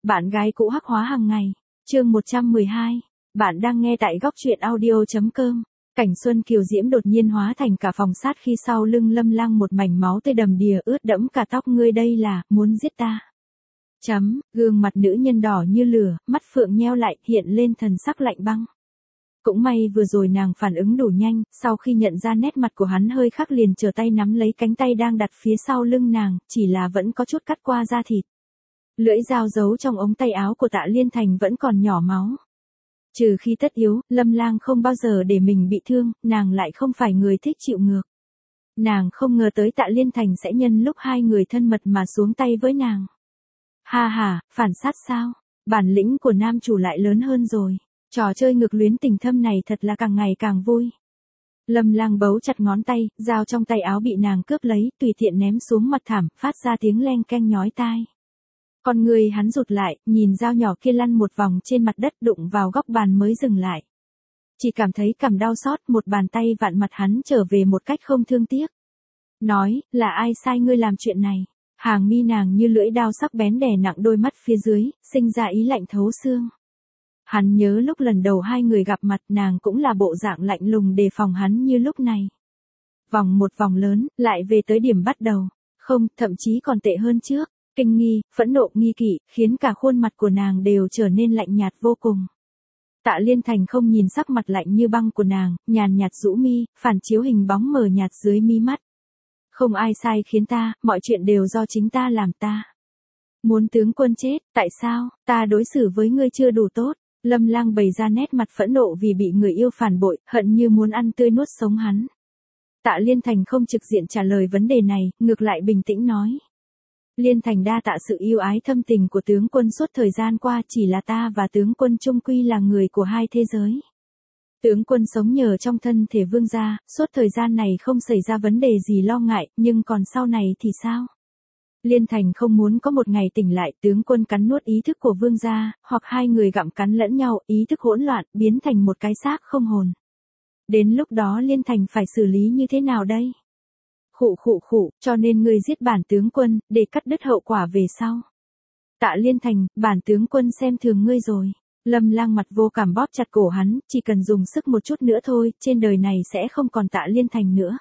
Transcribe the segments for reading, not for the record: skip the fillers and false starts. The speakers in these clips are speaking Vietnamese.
Bạn gái cũ hắc hóa hàng ngày. Chương 112. Bạn đang nghe tại góc truyện audio.com. Cảnh Xuân Kiều Diễm đột nhiên hóa thành cả phòng sát khi sau lưng Lâm Lang một mảnh máu tươi đầm đìa ướt đẫm cả tóc. Ngươi đây là muốn giết ta? Gương mặt nữ nhân đỏ như lửa, mắt phượng nheo lại, hiện lên thần sắc lạnh băng. Cũng may vừa rồi nàng phản ứng đủ nhanh, sau khi nhận ra nét mặt của hắn hơi khác liền trở tay nắm lấy cánh tay đang đặt phía sau lưng nàng, chỉ là vẫn có chút cắt qua da thịt. Lưỡi dao giấu trong ống tay áo của Tạ Liên Thành vẫn còn nhỏ máu. Trừ khi tất yếu, Lâm Lang không bao giờ để mình bị thương, nàng lại không phải người thích chịu ngược. Nàng không ngờ tới Tạ Liên Thành sẽ nhân lúc hai người thân mật mà xuống tay với nàng. Ha ha, phản sát sao? Bản lĩnh của nam chủ lại lớn hơn rồi. Trò chơi ngược luyến tình thâm này thật là càng ngày càng vui. Lâm Lang bấu chặt ngón tay, dao trong tay áo bị nàng cướp lấy, tùy tiện ném xuống mặt thảm, phát ra tiếng leng keng nhói tai. Con người hắn rụt lại, nhìn dao nhỏ kia lăn một vòng trên mặt đất đụng vào góc bàn mới dừng lại. Chỉ cảm thấy cằm đau xót, một bàn tay vặn mặt hắn trở về một cách không thương tiếc. Nói, là ai sai ngươi làm chuyện này? Hàng mi nàng như lưỡi dao sắc bén đè nặng đôi mắt phía dưới, sinh ra ý lạnh thấu xương. Hắn nhớ lúc lần đầu hai người gặp mặt nàng cũng là bộ dạng lạnh lùng đề phòng hắn như lúc này. Vòng một vòng lớn, lại về tới điểm bắt đầu. Không, thậm chí còn tệ hơn trước. Kinh nghi, phẫn nộ, nghi kỵ, khiến cả khuôn mặt của nàng đều trở nên lạnh nhạt vô cùng. Tạ Liên Thành không nhìn sắc mặt lạnh như băng của nàng, nhàn nhạt rũ mi, phản chiếu hình bóng mờ nhạt dưới mi mắt. Không ai sai khiến ta, mọi chuyện đều do chính ta làm ta. Muốn tướng quân chết, tại sao, ta đối xử với ngươi chưa đủ tốt. Lâm Lang bày ra nét mặt phẫn nộ vì bị người yêu phản bội, hận như muốn ăn tươi nuốt sống hắn. Tạ Liên Thành không trực diện trả lời vấn đề này, ngược lại bình tĩnh nói. Liên Thành đa tạ sự yêu ái thâm tình của tướng quân suốt thời gian qua, chỉ là ta và tướng quân chung quy là người của hai thế giới. Tướng quân sống nhờ trong thân thể vương gia, suốt thời gian này không xảy ra vấn đề gì lo ngại, nhưng còn sau này thì sao? Liên Thành không muốn có một ngày tỉnh lại tướng quân cắn nuốt ý thức của vương gia, hoặc hai người gặm cắn lẫn nhau, ý thức hỗn loạn, biến thành một cái xác không hồn. Đến lúc đó Liên Thành phải xử lý như thế nào đây? Khụ, cho nên ngươi giết bản tướng quân, để cắt đứt hậu quả về sau. Tạ Liên Thành, bản tướng quân xem thường ngươi rồi. Lâm Lang mặt vô cảm bóp chặt cổ hắn, chỉ cần dùng sức một chút nữa thôi, trên đời này sẽ không còn Tạ Liên Thành nữa.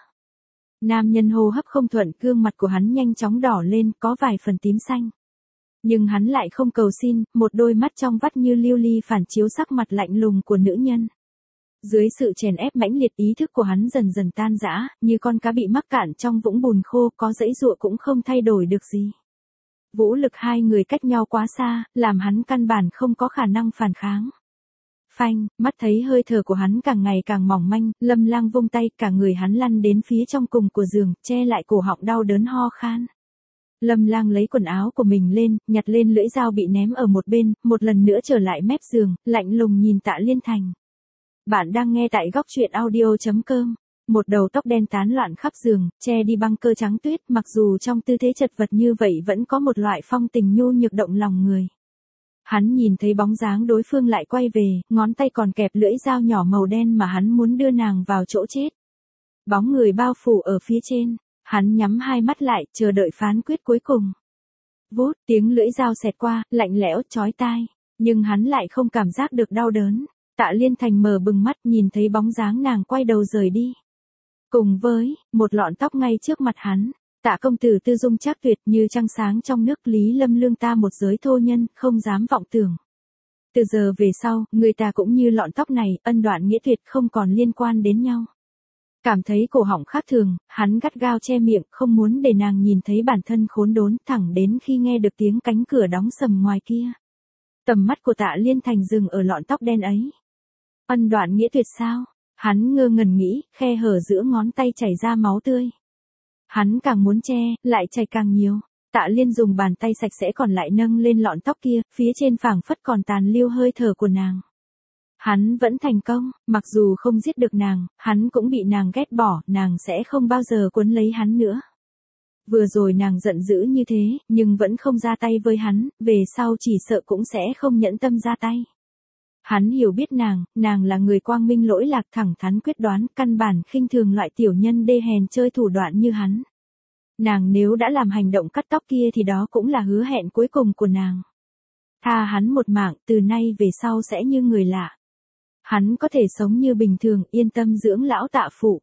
Nam nhân hô hấp không thuận, gương mặt của hắn nhanh chóng đỏ lên, có vài phần tím xanh. Nhưng hắn lại không cầu xin, một đôi mắt trong vắt như lưu ly phản chiếu sắc mặt lạnh lùng của nữ nhân. Dưới sự chèn ép mãnh liệt ý thức của hắn dần dần tan rã, như con cá bị mắc cạn trong vũng bùn khô, có giãy giụa cũng không thay đổi được gì. Vũ lực hai người cách nhau quá xa, làm hắn căn bản không có khả năng phản kháng. Phanh, mắt thấy hơi thở của hắn càng ngày càng mỏng manh, Lâm Lang vung tay, cả người hắn lăn đến phía trong cùng của giường, che lại cổ họng đau đớn ho khan. Lâm Lang lấy quần áo của mình lên, nhặt lên lưỡi dao bị ném ở một bên, một lần nữa trở lại mép giường, lạnh lùng nhìn Tạ Liên Thành. Bạn đang nghe tại góc truyện audio.com. Một đầu tóc đen tán loạn khắp giường, che đi băng cơ trắng tuyết, mặc dù trong tư thế chật vật như vậy vẫn có một loại phong tình nhu nhược động lòng người. Hắn nhìn thấy bóng dáng đối phương lại quay về, ngón tay còn kẹp lưỡi dao nhỏ màu đen mà hắn muốn đưa nàng vào chỗ chết. Bóng người bao phủ ở phía trên, hắn nhắm hai mắt lại, chờ đợi phán quyết cuối cùng. Vút, tiếng lưỡi dao xẹt qua, lạnh lẽo, chói tai, nhưng hắn lại không cảm giác được đau đớn. Tạ Liên Thành mở bừng mắt nhìn thấy bóng dáng nàng quay đầu rời đi. Cùng với, một lọn tóc ngay trước mặt hắn, Tạ công tử tư dung trác tuyệt như trăng sáng trong nước, Lý Lâm Lương ta một giới thô nhân, không dám vọng tưởng. Từ giờ về sau, người ta cũng như lọn tóc này, ân đoạn nghĩa tuyệt không còn liên quan đến nhau. Cảm thấy cổ họng khác thường, hắn gắt gao che miệng, không muốn để nàng nhìn thấy bản thân khốn đốn, thẳng đến khi nghe được tiếng cánh cửa đóng sầm ngoài kia. Tầm mắt của Tạ Liên Thành dừng ở lọn tóc đen ấy. Ân đoạn nghĩa tuyệt sao? Hắn ngơ ngẩn nghĩ, khe hở giữa ngón tay chảy ra máu tươi. Hắn càng muốn che, lại chảy càng nhiều. Tạ Liên dùng bàn tay sạch sẽ còn lại nâng lên lọn tóc kia, phía trên phảng phất còn tàn lưu hơi thở của nàng. Hắn vẫn thành công, mặc dù không giết được nàng, hắn cũng bị nàng ghét bỏ, nàng sẽ không bao giờ quấn lấy hắn nữa. Vừa rồi nàng giận dữ như thế, nhưng vẫn không ra tay với hắn, về sau chỉ sợ cũng sẽ không nhẫn tâm ra tay. Hắn hiểu biết nàng là người quang minh lỗi lạc, thẳng thắn quyết đoán, căn bản khinh thường loại tiểu nhân đê hèn chơi thủ đoạn như hắn. Nàng nếu đã làm hành động cắt tóc kia thì đó cũng là hứa hẹn cuối cùng của nàng. Tha hắn một mạng, từ nay về sau sẽ như người lạ. Hắn có thể sống như bình thường, yên tâm dưỡng lão tạ phụ.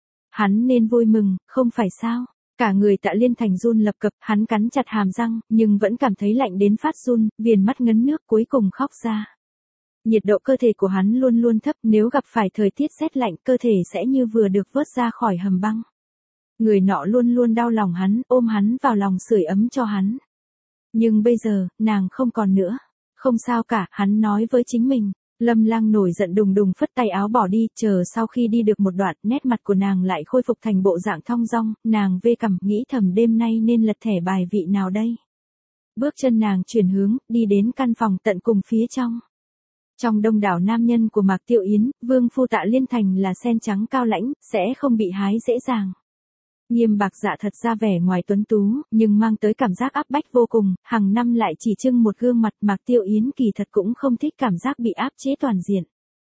Hắn nên vui mừng, không phải sao? Cả người Tạ Liên Thành run lập cập, hắn cắn chặt hàm răng, nhưng vẫn cảm thấy lạnh đến phát run, viền mắt ngấn nước cuối cùng khóc ra. Nhiệt độ cơ thể của hắn luôn luôn thấp, nếu gặp phải thời tiết rét lạnh, cơ thể sẽ như vừa được vớt ra khỏi hầm băng. Người nọ luôn luôn đau lòng hắn, ôm hắn vào lòng sưởi ấm cho hắn. Nhưng bây giờ, nàng không còn nữa. Không sao cả, hắn nói với chính mình. Lâm Lang nổi giận đùng đùng phất tay áo bỏ đi, chờ sau khi đi được một đoạn, nét mặt của nàng lại khôi phục thành bộ dạng thong dong, nàng vê cằm, nghĩ thầm đêm nay nên lật thẻ bài vị nào đây. Bước chân nàng chuyển hướng, đi đến căn phòng tận cùng phía trong. Trong đông đảo nam nhân của Mạc Tiêu Yến, vương phu Tạ Liên Thành là sen trắng cao lãnh, sẽ không bị hái dễ dàng. Nghiêm Bạc Dạ thật ra vẻ ngoài tuấn tú, nhưng mang tới cảm giác áp bách vô cùng, hàng năm lại chỉ trưng một gương mặt. Mạc Tiêu Yến kỳ thật cũng không thích cảm giác bị áp chế toàn diện.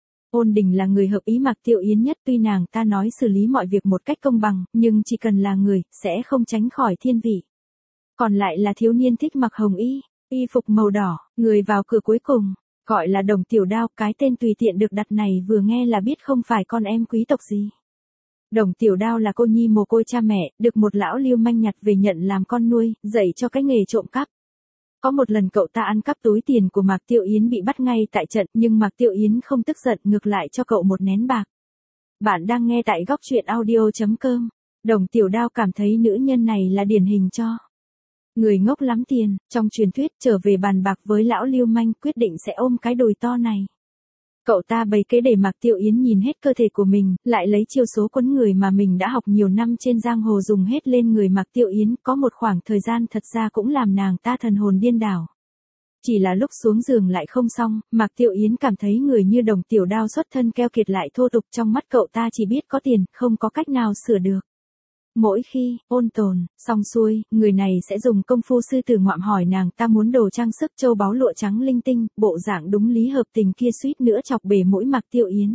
Ôn Đình là người hợp ý Mạc Tiêu Yến nhất, tuy nàng ta nói xử lý mọi việc một cách công bằng, nhưng chỉ cần là người, sẽ không tránh khỏi thiên vị. Còn lại là thiếu niên thích mặc hồng y phục màu đỏ, người vào cửa cuối cùng, gọi là Đồng Tiểu Đao, cái tên tùy tiện được đặt này vừa nghe là biết không phải con em quý tộc gì. Đồng Tiểu Đao là cô nhi mồ côi cha mẹ, được một lão lưu manh nhặt về nhận làm con nuôi, dạy cho cái nghề trộm cắp. Có một lần cậu ta ăn cắp túi tiền của Mạc Tiêu Yến bị bắt ngay tại trận, nhưng Mạc Tiêu Yến không tức giận, ngược lại cho cậu một nén bạc. Bạn đang nghe tại góc truyện audio.com. Đồng Tiểu Đao cảm thấy nữ nhân này là điển hình cho người ngốc lắm tiền, trong truyền thuyết trở về bàn bạc với lão lưu manh, quyết định sẽ ôm cái đùi to này. Cậu ta bày kế để Mạc Tiêu Yến nhìn hết cơ thể của mình, lại lấy chiêu số quấn người mà mình đã học nhiều năm trên giang hồ dùng hết lên người Mạc Tiêu Yến, có một khoảng thời gian thật ra cũng làm nàng ta thần hồn điên đảo. Chỉ là lúc xuống giường lại không xong, Mạc Tiêu Yến cảm thấy người như Đồng Tiểu Đao xuất thân keo kiệt lại thô tục, trong mắt cậu ta chỉ biết có tiền, không có cách nào sửa được. Mỗi khi ôn tồn xong xuôi, người này sẽ dùng công phu sư tử ngoạm hỏi nàng ta muốn đồ trang sức châu báu lụa trắng linh tinh, bộ dạng đúng lý hợp tình kia suýt nữa chọc bể mũi Mạc Tiêu Yến.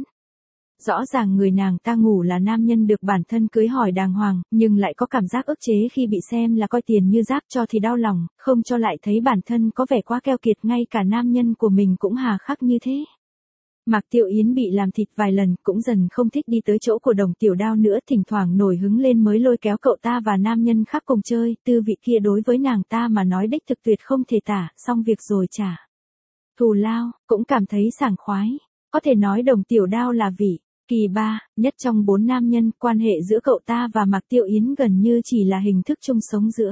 Rõ ràng người nàng ta ngủ là nam nhân được bản thân cưới hỏi đàng hoàng, nhưng lại có cảm giác ức chế khi bị xem là coi tiền như rác, cho thì đau lòng, không cho lại thấy bản thân có vẻ quá keo kiệt, ngay cả nam nhân của mình cũng hà khắc như thế. Mạc Tiêu Yến bị làm thịt vài lần, cũng dần không thích đi tới chỗ của Đồng Tiểu Đao nữa, thỉnh thoảng nổi hứng lên mới lôi kéo cậu ta và nam nhân khác cùng chơi, tư vị kia đối với nàng ta mà nói đích thực tuyệt không thể tả, xong việc rồi trả thù lao, cũng cảm thấy sảng khoái. Có thể nói Đồng Tiểu Đao là vị kỳ ba nhất trong 4 nam nhân, quan hệ giữa cậu ta và Mạc Tiêu Yến gần như chỉ là hình thức chung sống giữa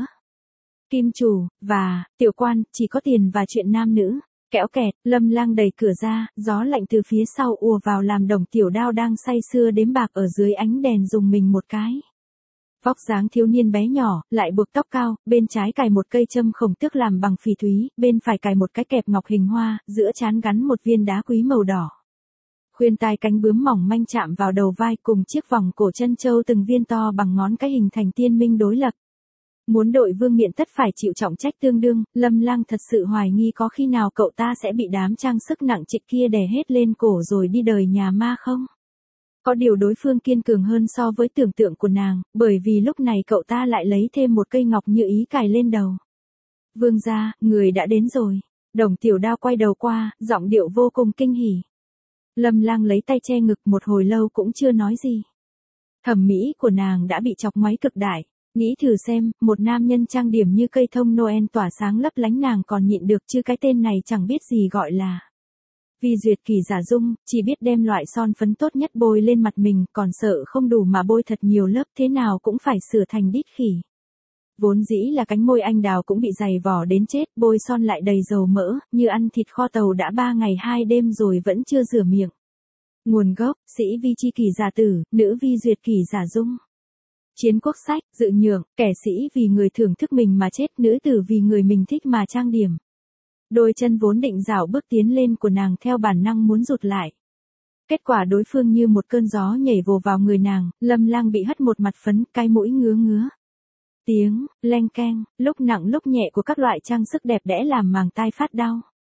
kim chủ và tiểu quan, chỉ có tiền và chuyện nam nữ. Kẽo kẹt, Lâm Lang đẩy cửa ra, gió lạnh từ phía sau ùa vào làm Đồng Tiểu Đao đang say sưa đếm bạc ở dưới ánh đèn dùng mình một cái. Vóc dáng thiếu niên bé nhỏ, lại buộc tóc cao, bên trái cài một cây châm khổng tước làm bằng phỉ thúy, bên phải cài một cái kẹp ngọc hình hoa, giữa trán gắn một viên đá quý màu đỏ. Khuyên tai cánh bướm mỏng manh chạm vào đầu vai, cùng chiếc vòng cổ chân châu từng viên to bằng ngón cái hình thành tiên minh đối lập. Muốn đội vương miện tất phải chịu trọng trách tương đương, Lâm Lang thật sự hoài nghi có khi nào cậu ta sẽ bị đám trang sức nặng trịch kia đè hết lên cổ rồi đi đời nhà ma không? Có điều đối phương kiên cường hơn so với tưởng tượng của nàng, bởi vì lúc này cậu ta lại lấy thêm một cây ngọc như ý cài lên đầu. Vương gia, người đã đến rồi. Đồng Tiểu Đao quay đầu qua, giọng điệu vô cùng kinh hỉ. Lâm Lang lấy tay che ngực một hồi lâu cũng chưa nói gì. Thẩm mỹ của nàng đã bị chọc ngoáy cực đại. Nghĩ thử xem, một nam nhân trang điểm như cây thông Noel tỏa sáng lấp lánh nàng còn nhịn được chứ, cái tên này chẳng biết gì gọi là Vi Duyệt Kỳ giả dung, chỉ biết đem loại son phấn tốt nhất bôi lên mặt mình, còn sợ không đủ mà bôi thật nhiều lớp, thế nào cũng phải sửa thành đít khỉ. Vốn dĩ là cánh môi anh đào cũng bị dày vò đến chết, bôi son lại đầy dầu mỡ, như ăn thịt kho tàu đã 3 ngày 2 đêm rồi vẫn chưa rửa miệng. Nguồn gốc, sĩ Vi Chi Kỳ giả tử, nữ Vi Duyệt Kỳ giả dung. Chiến quốc sách, dự nhượng, kẻ sĩ vì người thưởng thức mình mà chết, nữ tử vì người mình thích mà trang điểm. Đôi chân vốn định rảo bước tiến lên của nàng theo bản năng muốn rụt lại. Kết quả đối phương như một cơn gió nhảy vồ vào người nàng, Lâm Lang bị hất một mặt phấn, cái mũi ngứa ngứa. Tiếng leng keng, lúc nặng lúc nhẹ của các loại trang sức đẹp đẽ làm màng tai phát đau.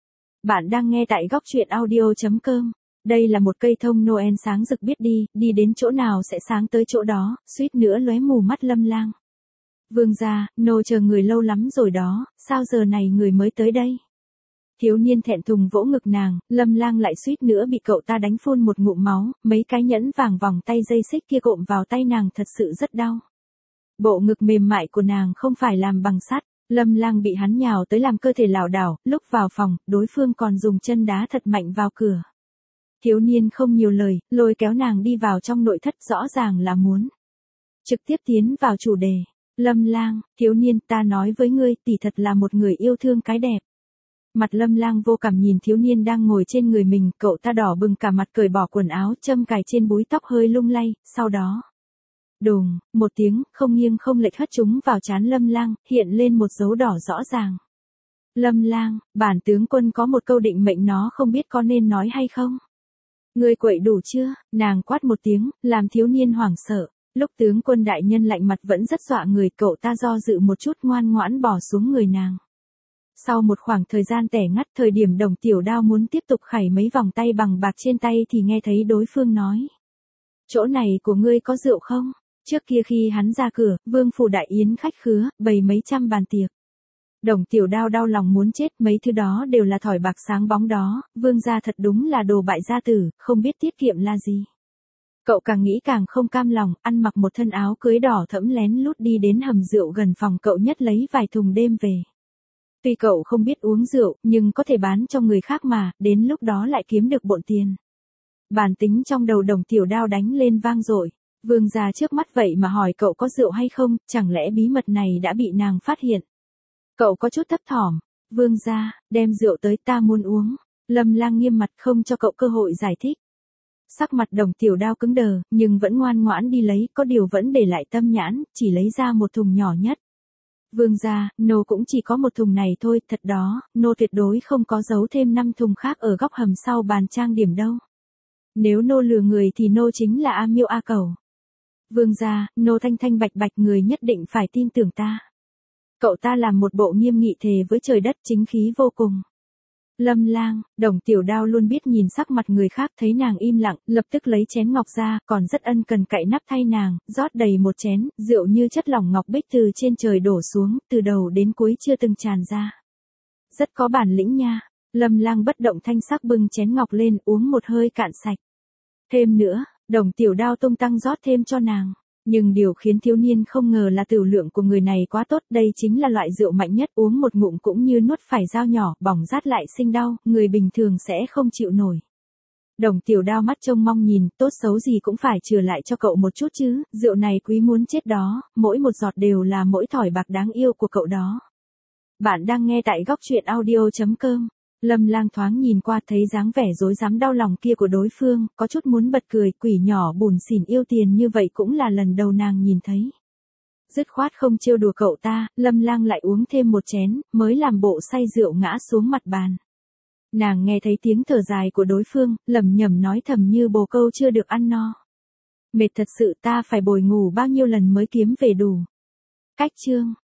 Bạn đang nghe tại góc truyện audio.com. Đây là một cây thông Noel sáng rực biết đi đến chỗ nào sẽ sáng tới chỗ đó, suýt nữa lóe mù mắt Lâm Lang. Vương gia, nô chờ người lâu lắm rồi đó, sao giờ này người mới tới đây? Thiếu niên thẹn thùng vỗ ngực nàng, Lâm Lang lại suýt nữa bị cậu ta đánh phun một ngụm máu, mấy cái nhẫn vàng vòng tay dây xích kia cộm vào tay nàng thật sự rất đau. Bộ ngực mềm mại của nàng không phải làm bằng sắt, Lâm Lang bị hắn nhào tới làm cơ thể lảo đảo, lúc vào phòng, đối phương còn dùng chân đá thật mạnh vào cửa. Thiếu niên không nhiều lời, lôi kéo nàng đi vào trong nội thất, rõ ràng là muốn trực tiếp tiến vào chủ đề. Lâm Lang, thiếu niên, ta nói với ngươi, tỷ thật là một người yêu thương cái đẹp. Mặt Lâm Lang vô cảm nhìn thiếu niên đang ngồi trên người mình, cậu ta đỏ bừng cả mặt, cởi bỏ quần áo, châm cài trên búi tóc hơi lung lay, sau đó đùng, một tiếng, không nghiêng không lệch hất chúng vào trán Lâm Lang, hiện lên một dấu đỏ rõ ràng. Lâm Lang, bản tướng quân có một câu định mệnh nó không biết có nên nói hay không. Ngươi quậy đủ chưa? Nàng quát một tiếng, làm thiếu niên hoảng sợ. Lúc tướng quân đại nhân lạnh mặt vẫn rất dọa người, cậu ta do dự một chút ngoan ngoãn bỏ xuống người nàng. Sau một khoảng thời gian tẻ ngắt, thời điểm Đồng Tiểu Đao muốn tiếp tục khải mấy vòng tay bằng bạc trên tay thì nghe thấy đối phương nói. Chỗ này của ngươi có rượu không? Trước kia khi hắn ra cửa, vương phủ đại yến khách khứa, bày mấy trăm bàn tiệc. Đồng Tiểu Đao đau lòng muốn chết, mấy thứ đó đều là thỏi bạc sáng bóng đó, vương gia thật đúng là đồ bại gia tử, không biết tiết kiệm là gì. Cậu càng nghĩ càng không cam lòng, ăn mặc một thân áo cưới đỏ thẫm lén lút đi đến hầm rượu gần phòng cậu nhất lấy vài thùng đêm về. Tuy cậu không biết uống rượu, nhưng có thể bán cho người khác mà, đến lúc đó lại kiếm được bộn tiền. Bản tính trong đầu Đồng Tiểu Đao đánh lên vang dội. Vương gia trước mắt vậy mà hỏi cậu có rượu hay không, chẳng lẽ bí mật này đã bị nàng phát hiện. Cậu có chút thấp thỏm. Vương gia, đem rượu tới, ta muốn uống. Lâm Lang nghiêm mặt không cho cậu cơ hội giải thích. Sắc mặt Đồng Tiểu Đao cứng đờ, nhưng vẫn ngoan ngoãn đi lấy, có điều vẫn để lại tâm nhãn, chỉ lấy ra một thùng nhỏ nhất. Vương gia, nô cũng chỉ có một thùng này thôi, thật đó, nô tuyệt đối không có giấu thêm 5 thùng khác ở góc hầm sau bàn trang điểm đâu. Nếu nô lừa người thì nô chính là A Miêu A Cẩu. Vương gia, nô thanh thanh bạch bạch, người nhất định phải tin tưởng ta. Cậu ta làm một bộ nghiêm nghị thề với trời đất, chính khí vô cùng. Lâm Lang, Đồng Tiểu Đao luôn biết nhìn sắc mặt người khác, thấy nàng im lặng, lập tức lấy chén ngọc ra, còn rất ân cần cạy nắp thay nàng, rót đầy một chén, rượu như chất lỏng ngọc bích từ trên trời đổ xuống, từ đầu đến cuối chưa từng tràn ra. Rất có bản lĩnh nha. Lâm Lang bất động thanh sắc bưng chén ngọc lên, uống một hơi cạn sạch. Thêm nữa, Đồng Tiểu Đao tung tăng rót thêm cho nàng. Nhưng điều khiến thiếu niên không ngờ là tửu lượng của người này quá tốt, đây chính là loại rượu mạnh nhất, uống một ngụm cũng như nuốt phải dao nhỏ, bỏng rát lại sinh đau, người bình thường sẽ không chịu nổi. Đồng Tiểu Đao mắt trông mong nhìn, tốt xấu gì cũng phải trừ lại cho cậu một chút chứ, rượu này quý muốn chết đó, mỗi một giọt đều là mỗi thỏi bạc đáng yêu của cậu đó. Bạn đang nghe tại góc truyện audio.com. Lâm Lang thoáng nhìn qua thấy dáng vẻ rối rắm đau lòng kia của đối phương, có chút muốn bật cười, quỷ nhỏ bủn xỉn yêu tiền như vậy cũng là lần đầu nàng nhìn thấy. Dứt khoát không trêu đùa cậu ta, Lâm Lang lại uống thêm một chén, mới làm bộ say rượu ngã xuống mặt bàn. Nàng nghe thấy tiếng thở dài của đối phương, lẩm nhẩm nói thầm như bồ câu chưa được ăn no. Mệt thật sự, ta phải bồi ngủ bao nhiêu lần mới kiếm về đủ. Cách chương